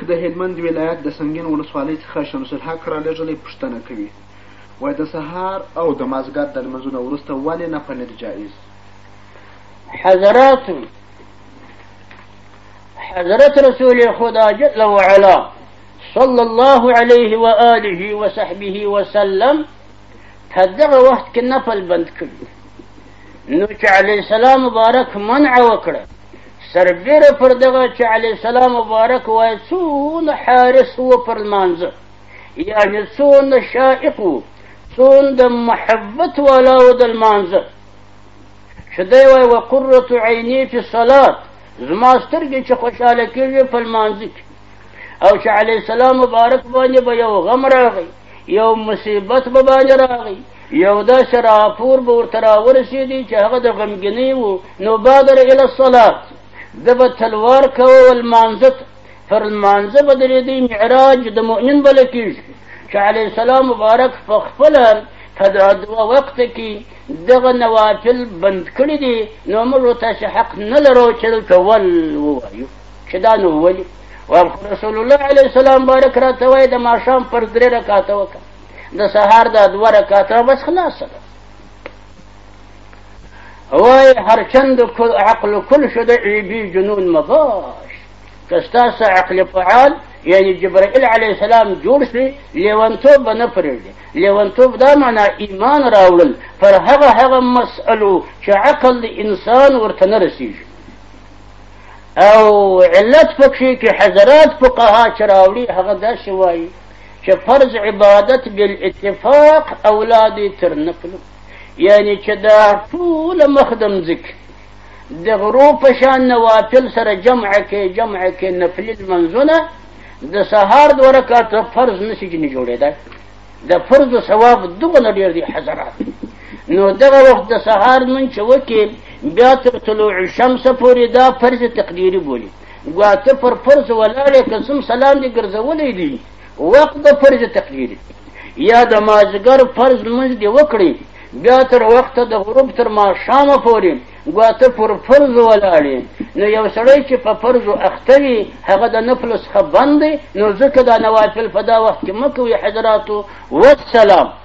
د هلمند ولایت د سنګین ولسوالۍ څخه شمس الحق رالېږلی پوښتنه کوي، وایي د سهار او د مازدیګر د لمونځونه وروسته ولې نفل نه دی جایز؟ حضرت رسول خدا جل وعلا صلی الله علیه و آله و صحبه وسلم په دغه وخت کې نفل بند کړي، نو چې علیه السلام مبارک منع وکړه، سربیره پر دغه چې علیه السلام مبارک وایي څونه حارس و پر لمانځه، یعنې څونه شائق و، څونه د محبت والا و د لمانځه، چې دی وایي وقرة عیني فی الصلاة، زما سترګې چې خوشحاله کېږي په لمانځه کې. او چې علیه السلام مبارک باندې به یو غم راغی، یو مصیبت به باندې راغی، یو داسې راپور به ورته راورسېدی چې هغه د غمګینۍ و، نو بادر الی الصلاة، ده به تلوار کوه لمانځه ته، پر لمانځه به درېدی، معراج د مؤمن بله کېږي، چې علیه السلام مبارک په خپله په دوه وخته کې دغه نوافل بند کړي دي، نو موږ تاسې حق نه لرو چې دلته ول ووایو چې دا نو ولې. رسول الله علیه السلام بارک راته وایي د ماښام پر 3 رکاته وکړه، د سهار دا 2 رکاته، بس خلاصه ده. وایي هرچند عقل کل شده عیبی جنون مباش، که ستاسو عقل فعال یعنی جبرائیل علیه السلام جوړ شي، لیونتوب به نه پرېږدي. لیونتوب دا معنا ایمان راوړل پر هغه مسئلو چې عقل د انسان ورته نه رسېږي. او علت پکې کې حضرات فقها چې راوړي هغه داسې وایي چې فرض عبادت بالاتفاق اولادې تر نفلو، یعنی چې دا ټوله مخدم ذکر د غروب په شان نوافل سره جمع کې نفلي لمنځونه د سهار 2 رکعاته فرض نشي جوړېدای، د فرض ثواب دومره ډېر دی حضرات. نو دغه وخت د سهار لمونځ چې وکړي بیا تر طلوع الشمس پورې دا فرض تقدیري بولي، ګواته پر فرض ولاړې قسم سلام دې ګرځولی دي، وقت د فرض تقدیري، یا د مازدیګر فرض لمونځ دې وکړي بیا تر وخته د غروب تر ماښامه پورې ګواته پر فرض ولاړې، نو یو سړی چې په فرضو اخته وي هغه د نفلو څخه بند دی، نو ځکه دا نوافل په دا وخت کې مه کوي حضراتو. والسلام.